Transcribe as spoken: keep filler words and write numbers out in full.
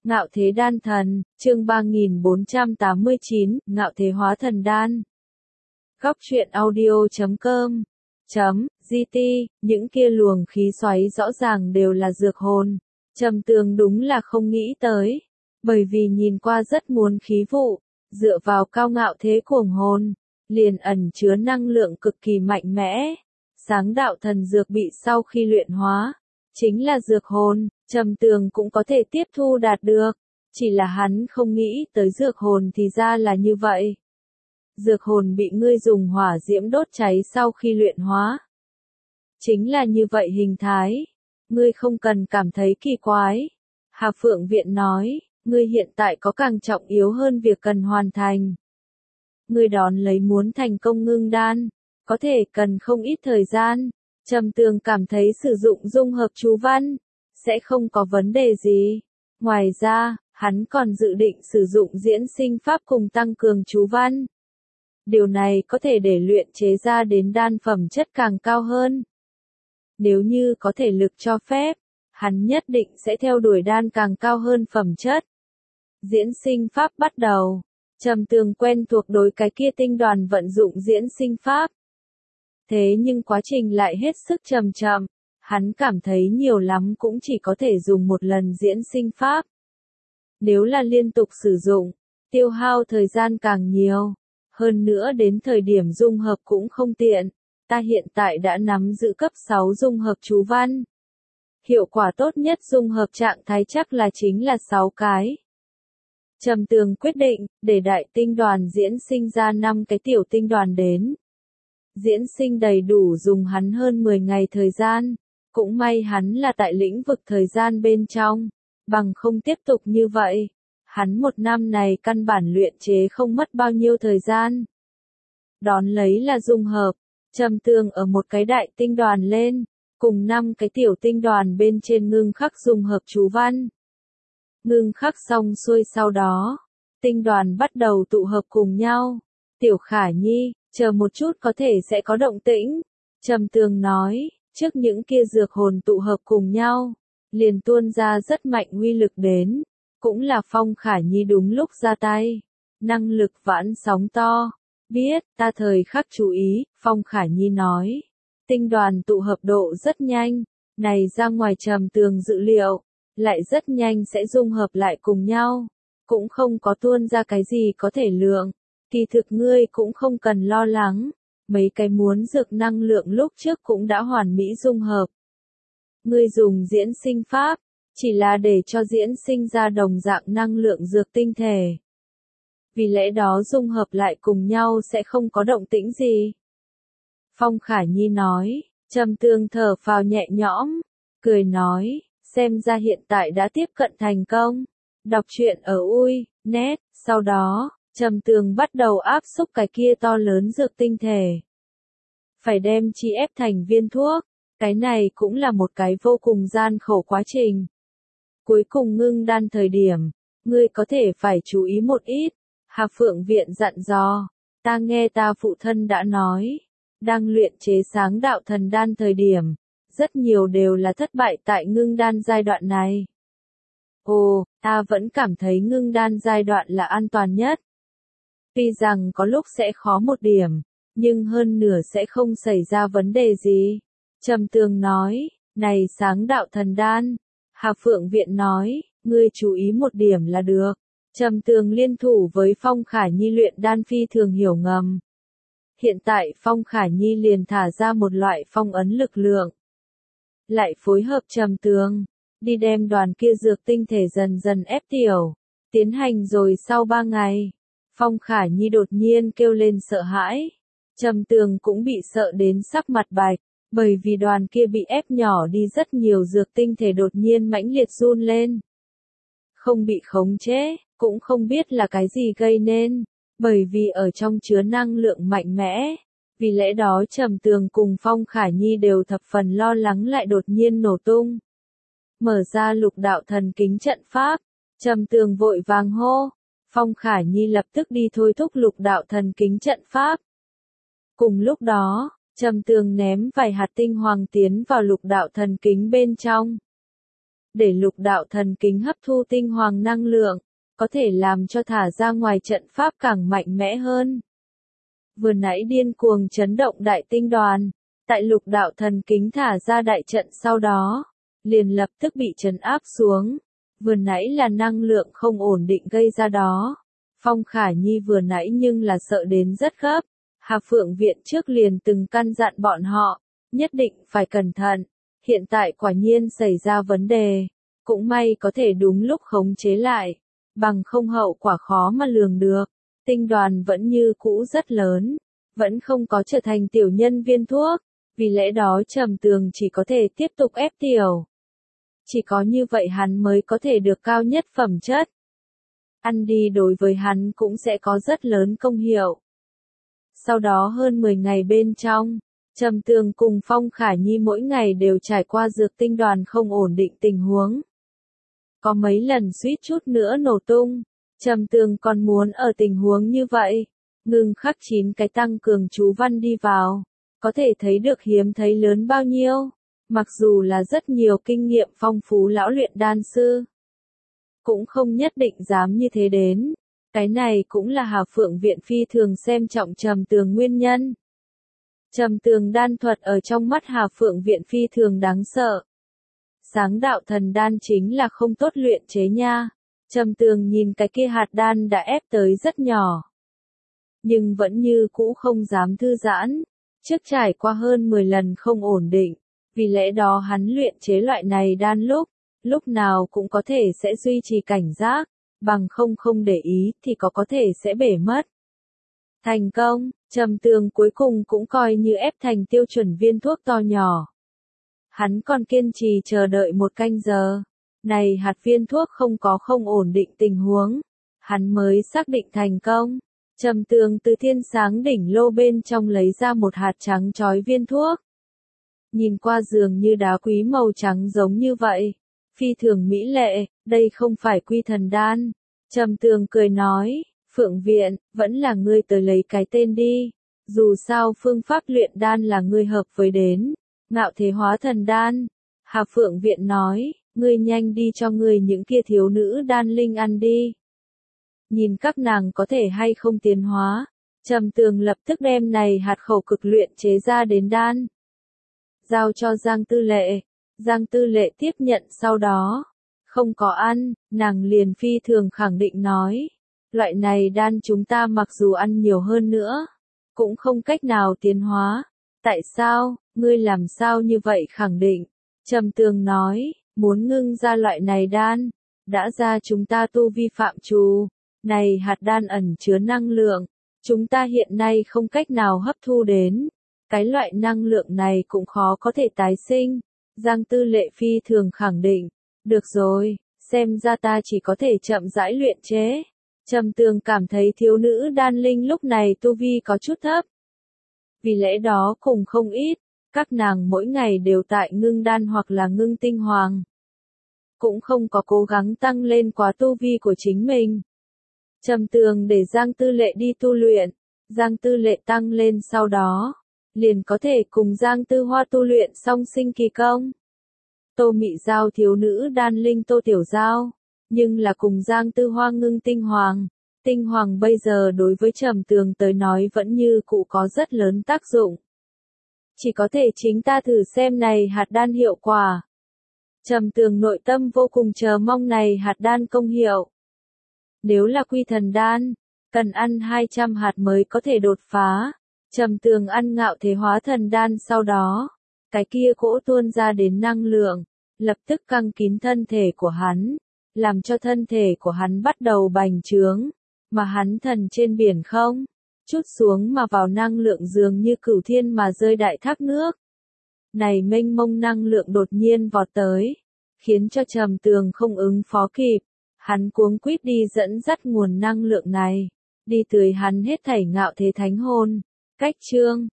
Ngạo thế đan thần, chương ba nghìn bốn trăm tám mươi chín, ngạo thế hóa thần đan. Góc truyện audio chấm com chấm gt, những kia luồng khí xoáy rõ ràng đều là dược hồn. Trầm Tường đúng là không nghĩ tới, bởi vì nhìn qua rất muốn khí vụ, dựa vào cao ngạo thế cuồng hồn, liền ẩn chứa năng lượng cực kỳ mạnh mẽ. Sáng đạo thần dược bị sau khi luyện hóa, chính là dược hồn, Trầm Tường cũng có thể tiếp thu đạt được, chỉ là hắn không nghĩ tới dược hồn thì ra là như vậy. Dược hồn bị ngươi dùng hỏa diễm đốt cháy sau khi luyện hóa. Chính là như vậy hình thái, ngươi không cần cảm thấy kỳ quái. Hà Phượng Viện nói, ngươi hiện tại có càng trọng yếu hơn việc cần hoàn thành. Ngươi đón lấy muốn thành công ngưng đan, có thể cần không ít thời gian. Trầm Tường cảm thấy sử dụng dung hợp chú văn sẽ không có vấn đề gì. Ngoài ra, hắn còn dự định sử dụng diễn sinh pháp cùng tăng cường chú văn. Điều này có thể để luyện chế ra đến đan phẩm chất càng cao hơn. Nếu như có thể lực cho phép, hắn nhất định sẽ theo đuổi đan càng cao hơn phẩm chất. Diễn sinh pháp bắt đầu. Trầm Tường quen thuộc đối cái kia tinh đoàn vận dụng diễn sinh pháp. Thế nhưng quá trình lại hết sức chậm chậm, hắn cảm thấy nhiều lắm cũng chỉ có thể dùng một lần diễn sinh pháp. Nếu là liên tục sử dụng, tiêu hao thời gian càng nhiều, hơn nữa đến thời điểm dung hợp cũng không tiện. Ta hiện tại đã nắm giữ cấp sáu dung hợp chú văn. Hiệu quả tốt nhất dung hợp trạng thái chắc là chính là sáu cái. Trầm Tường quyết định, để đại tinh đoàn diễn sinh ra năm cái tiểu tinh đoàn đến. Diễn sinh đầy đủ dùng hắn hơn mười ngày thời gian, cũng may hắn là tại lĩnh vực thời gian bên trong, bằng không tiếp tục như vậy, hắn một năm này căn bản luyện chế không mất bao nhiêu thời gian. Đón lấy là dung hợp, Trầm Tường ở một cái đại tinh đoàn lên, cùng năm cái tiểu tinh đoàn bên trên ngưng khắc dung hợp chú văn. Ngưng khắc xong xuôi sau đó, tinh đoàn bắt đầu tụ hợp cùng nhau. Tiểu Khả Nhi, chờ một chút có thể sẽ có động tĩnh. Trầm Tường nói, trước những kia dược hồn tụ hợp cùng nhau, liền tuôn ra rất mạnh uy lực đến. Cũng là Phong Khả Nhi đúng lúc ra tay. Năng lực vãn sóng to. Biết, ta thời khắc chú ý, Phong Khả Nhi nói. Tinh đoàn tụ hợp độ rất nhanh, này ra ngoài Trầm Tường dự liệu, lại rất nhanh sẽ dung hợp lại cùng nhau. Cũng không có tuôn ra cái gì có thể lượng. Kỳ thực ngươi cũng không cần lo lắng, mấy cái muốn dược năng lượng lúc trước cũng đã hoàn mỹ dung hợp. Ngươi dùng diễn sinh pháp, chỉ là để cho diễn sinh ra đồng dạng năng lượng dược tinh thể. Vì lẽ đó dung hợp lại cùng nhau sẽ không có động tĩnh gì. Phong Khả Nhi nói, Trầm Tường thở phào nhẹ nhõm, cười nói, xem ra hiện tại đã tiếp cận thành công. Đọc truyện ở ui net, sau đó, Trầm Tường bắt đầu áp xúc cái kia to lớn dược tinh thể. Phải đem chi ép thành viên thuốc, cái này cũng là một cái vô cùng gian khổ quá trình. Cuối cùng ngưng đan thời điểm, ngươi có thể phải chú ý một ít. Hà Phượng Viện dặn dò, ta nghe ta phụ thân đã nói, đang luyện chế sáng đạo thần đan thời điểm, rất nhiều đều là thất bại tại ngưng đan giai đoạn này. Ồ, ta vẫn cảm thấy ngưng đan giai đoạn là an toàn nhất. Tuy rằng có lúc sẽ khó một điểm, nhưng hơn nửa sẽ không xảy ra vấn đề gì. Trầm Tường nói, này sáng đạo thần đan. Hà Phượng Viện nói, ngươi chú ý một điểm là được. Trầm Tường liên thủ với Phong Khả Nhi luyện đan phi thường hiểu ngầm. Hiện tại Phong Khả Nhi liền thả ra một loại phong ấn lực lượng. Lại phối hợp Trầm Tường, đi đem đoàn kia dược tinh thể dần dần ép tiểu. Tiến hành rồi sau ba ngày, Phong Khả Nhi đột nhiên kêu lên sợ hãi. Trầm Tường cũng bị sợ đến sắc mặt bạch, bởi vì đoàn kia bị ép nhỏ đi rất nhiều dược tinh thể đột nhiên mãnh liệt run lên. Không bị khống chế, cũng không biết là cái gì gây nên, bởi vì ở trong chứa năng lượng mạnh mẽ. Vì lẽ đó Trầm Tường cùng Phong Khả Nhi đều thập phần lo lắng lại đột nhiên nổ tung. Mở ra lục đạo thần kính trận pháp, Trầm Tường vội vàng hô. Phong Khả Nhi lập tức đi thôi thúc lục đạo thần kính trận pháp. Cùng lúc đó, Trầm Tường ném vài hạt tinh hoàng tiến vào lục đạo thần kính bên trong. để lục đạo thần kính hấp thu tinh hoàng năng lượng, có thể làm cho thả ra ngoài trận pháp càng mạnh mẽ hơn. Vừa nãy điên cuồng chấn động đại tinh đoàn, tại lục đạo thần kính thả ra đại trận sau đó, liền lập tức bị trấn áp xuống. Vừa nãy là năng lượng không ổn định gây ra đó. Phong Khả Nhi vừa nãy nhưng là sợ đến rất gấp. Hà Phượng Viện trước liền từng căn dặn bọn họ, nhất định phải cẩn thận. Hiện tại quả nhiên xảy ra vấn đề, cũng may có thể đúng lúc khống chế lại, bằng không hậu quả khó mà lường được. Tinh đoàn vẫn như cũ rất lớn, vẫn không có trở thành tiểu nhân viên thuốc, vì lẽ đó Trầm Tường chỉ có thể tiếp tục ép tiểu. Chỉ có như vậy hắn mới có thể được cao nhất phẩm chất. Ăn đi đối với hắn cũng sẽ có rất lớn công hiệu. Sau đó hơn mười ngày bên trong, Trầm Tường cùng Phong Khả Nhi mỗi ngày đều trải qua dược tinh đoàn không ổn định tình huống. Có mấy lần suýt chút nữa nổ tung, Trầm Tường còn muốn ở tình huống như vậy, ngừng khắc chín cái tăng cường chú văn đi vào, có thể thấy được hiếm thấy lớn bao nhiêu, mặc dù là rất nhiều kinh nghiệm phong phú lão luyện đan sư. Cũng không nhất định dám như thế đến, cái này cũng là Hà Phượng Viện phi thường xem trọng Trầm Tường nguyên nhân. Trầm Tường đan thuật ở trong mắt Hà Phượng Viện phi thường đáng sợ. Sáng đạo thần đan chính là không tốt luyện chế nha. Trầm Tường nhìn cái kia hạt đan đã ép tới rất nhỏ, nhưng vẫn như cũ không dám thư giãn, trước trải qua hơn mười lần không ổn định, vì lẽ đó hắn luyện chế loại này đan lúc, lúc nào cũng có thể sẽ duy trì cảnh giác, bằng không không để ý thì có có thể sẽ bể mất. Thành công, Trầm Tường cuối cùng cũng coi như ép thành tiêu chuẩn viên thuốc to nhỏ. Hắn còn kiên trì chờ đợi một canh giờ. Này hạt viên thuốc không có không ổn định tình huống, hắn mới xác định thành công. Trầm Tường từ thiên sáng đỉnh lô bên trong lấy ra một hạt trắng chói viên thuốc. Nhìn qua dường như đá quý màu trắng giống như vậy, phi thường mỹ lệ, đây không phải quy thần đan. Trầm Tường cười nói, Phượng Viện, vẫn là ngươi tới lấy cái tên đi, dù sao phương pháp luyện đan là ngươi hợp với đến. Ngạo thế hóa thần đan. Hà Phượng Viện nói, ngươi nhanh đi cho ngươi những kia thiếu nữ đan linh ăn đi. Nhìn các nàng có thể hay không tiến hóa. Trầm Tường lập tức đem này hạt khẩu cực luyện chế ra đến đan. Giao cho Giang Tư Lệ. Giang Tư Lệ tiếp nhận sau đó. Không có ăn, nàng liền phi thường khẳng định nói. Loại này đan chúng ta mặc dù ăn nhiều hơn nữa, cũng không cách nào tiến hóa. Tại sao, ngươi làm sao như vậy khẳng định? Trầm Tường nói, muốn ngưng ra loại này đan, đã ra chúng ta tu vi phạm trù, này hạt đan ẩn chứa năng lượng, chúng ta hiện nay không cách nào hấp thu đến, cái loại năng lượng này cũng khó có thể tái sinh. Giang Tư Lệ phi thường khẳng định, được rồi, xem ra ta chỉ có thể chậm rãi luyện chế. Trầm Tường cảm thấy thiếu nữ đan linh lúc này tu vi có chút thấp. Vì lẽ đó cùng không ít, các nàng mỗi ngày đều tại ngưng đan hoặc là ngưng tinh hoàng. Cũng không có cố gắng tăng lên quá tu vi của chính mình. Trầm Tường để Giang Tư Lệ đi tu luyện, Giang Tư Lệ tăng lên sau đó, liền có thể cùng Giang Tư Hoa tu luyện song sinh kỳ công. Tô Mị giao thiếu nữ đan linh Tô Tiểu Giao, nhưng là cùng Giang Tư Hoa ngưng tinh hoàng. Tinh hoàng bây giờ đối với Trầm Tường tới nói vẫn như cũ có rất lớn tác dụng. Chỉ có thể chính ta thử xem này hạt đan hiệu quả. Trầm Tường nội tâm vô cùng chờ mong này hạt đan công hiệu. Nếu là quy thần đan, cần ăn hai trăm hạt mới có thể đột phá. Trầm Tường ăn ngạo thế hóa thần đan sau đó, cái kia cỗ tuôn ra đến năng lượng, lập tức căng kín thân thể của hắn, làm cho thân thể của hắn bắt đầu bành trướng. Mà hắn thần trên biển không, chút xuống mà vào năng lượng dường như cửu thiên mà rơi đại thác nước. Này mênh mông năng lượng đột nhiên vọt tới, khiến cho Trầm Tường không ứng phó kịp. Hắn cuống quýt đi dẫn dắt nguồn năng lượng này, đi tưới hắn hết thảy ngạo thế thánh hồn. Cách chương